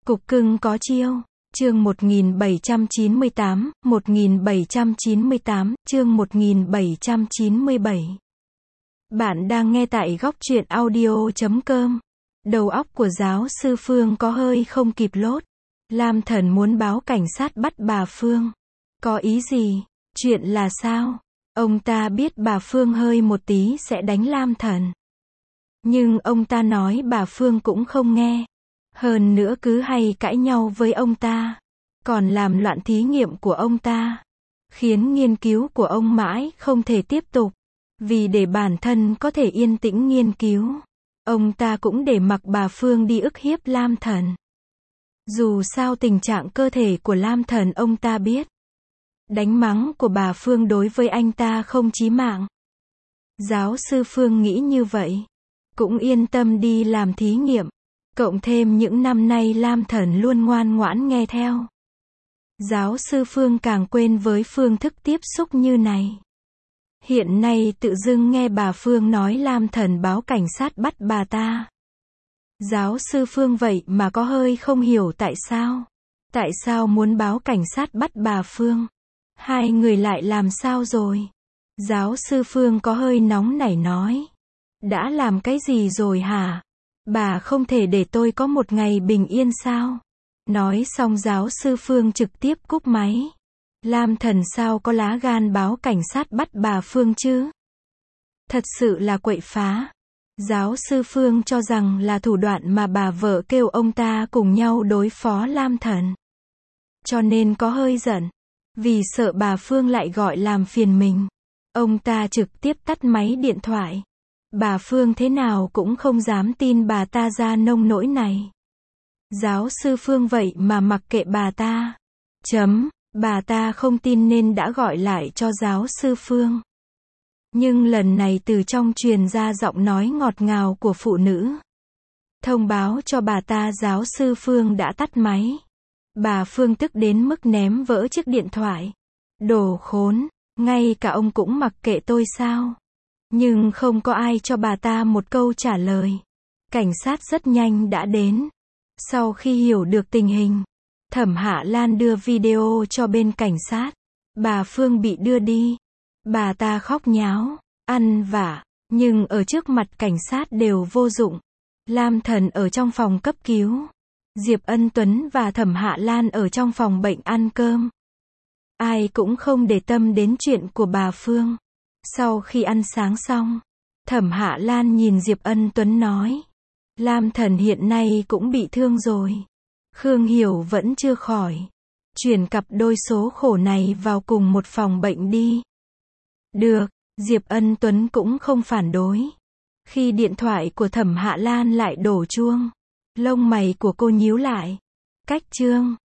Cục cưng có chiêu. Chương 1798, 1798, chương 1797. Bạn đang nghe tại góc truyện audio.com. Đầu óc của giáo sư Phương có hơi không kịp lốt. Lam Thần muốn báo cảnh sát bắt bà Phương. Có ý gì? Chuyện là sao? Ông ta biết bà Phương hơi một tí sẽ đánh Lam Thần. Nhưng ông ta nói bà Phương cũng không nghe. Hơn nữa cứ hay cãi nhau với ông ta. Còn làm loạn thí nghiệm của ông ta. Khiến nghiên cứu của ông mãi không thể tiếp tục. Vì để bản thân có thể yên tĩnh nghiên cứu, ông ta cũng để mặc bà Phương đi ức hiếp Lam Thần. Dù sao tình trạng cơ thể của Lam Thần ông ta biết. Đánh mắng của bà Phương đối với anh ta không chí mạng. Giáo sư Phương nghĩ như vậy. Cũng yên tâm đi làm thí nghiệm. Cộng thêm những năm nay Lam Thần luôn ngoan ngoãn nghe theo. Giáo sư Phương càng quên với phương thức tiếp xúc như này. Hiện nay tự dưng nghe bà Phương nói Lam Thần báo cảnh sát bắt bà ta. Giáo sư Phương vậy mà có hơi không hiểu tại sao. Tại sao muốn báo cảnh sát bắt bà Phương? Hai người lại làm sao rồi? Giáo sư Phương có hơi nóng nảy nói. Đã làm cái gì rồi hả? Bà không thể để tôi có một ngày bình yên sao? Nói xong giáo sư Phương trực tiếp cúp máy. Lam Thần sao có lá gan báo cảnh sát bắt bà Phương chứ? Thật sự là quậy phá. Giáo sư Phương cho rằng là thủ đoạn mà bà vợ kêu ông ta cùng nhau đối phó Lam Thần. Cho nên có hơi giận. Vì sợ bà Phương lại gọi làm phiền mình. Ông ta trực tiếp tắt máy điện thoại. Bà Phương thế nào cũng không dám tin bà ta ra nông nỗi này. Giáo sư Phương vậy mà mặc kệ bà ta. Bà ta không tin nên đã gọi lại cho giáo sư Phương. Nhưng lần này từ trong truyền ra giọng nói ngọt ngào của phụ nữ. Thông báo cho bà ta giáo sư Phương đã tắt máy. Bà Phương tức đến mức ném vỡ chiếc điện thoại. Đồ khốn, ngay cả ông cũng mặc kệ tôi sao? Nhưng không có ai cho bà ta một câu trả lời. Cảnh sát rất nhanh đã đến. Sau khi hiểu được tình hình, Thẩm Hạ Lan đưa video cho bên cảnh sát. Bà Phương bị đưa đi. Bà ta khóc nháo, ăn vạ, nhưng ở trước mặt cảnh sát đều vô dụng. Lam Thần ở trong phòng cấp cứu. Diệp Ân Tuấn và Thẩm Hạ Lan ở trong phòng bệnh ăn cơm. Ai cũng không để tâm đến chuyện của bà Phương. Sau khi ăn sáng xong, Thẩm Hạ Lan nhìn Diệp Ân Tuấn nói. Lam Thần hiện nay cũng bị thương rồi. Khương Hiểu vẫn chưa khỏi. Chuyển cặp đôi số khổ này vào cùng một phòng bệnh đi. Được, Diệp Ân Tuấn cũng không phản đối. Khi điện thoại của Thẩm Hạ Lan lại đổ chuông, lông mày của cô nhíu lại. Cách chương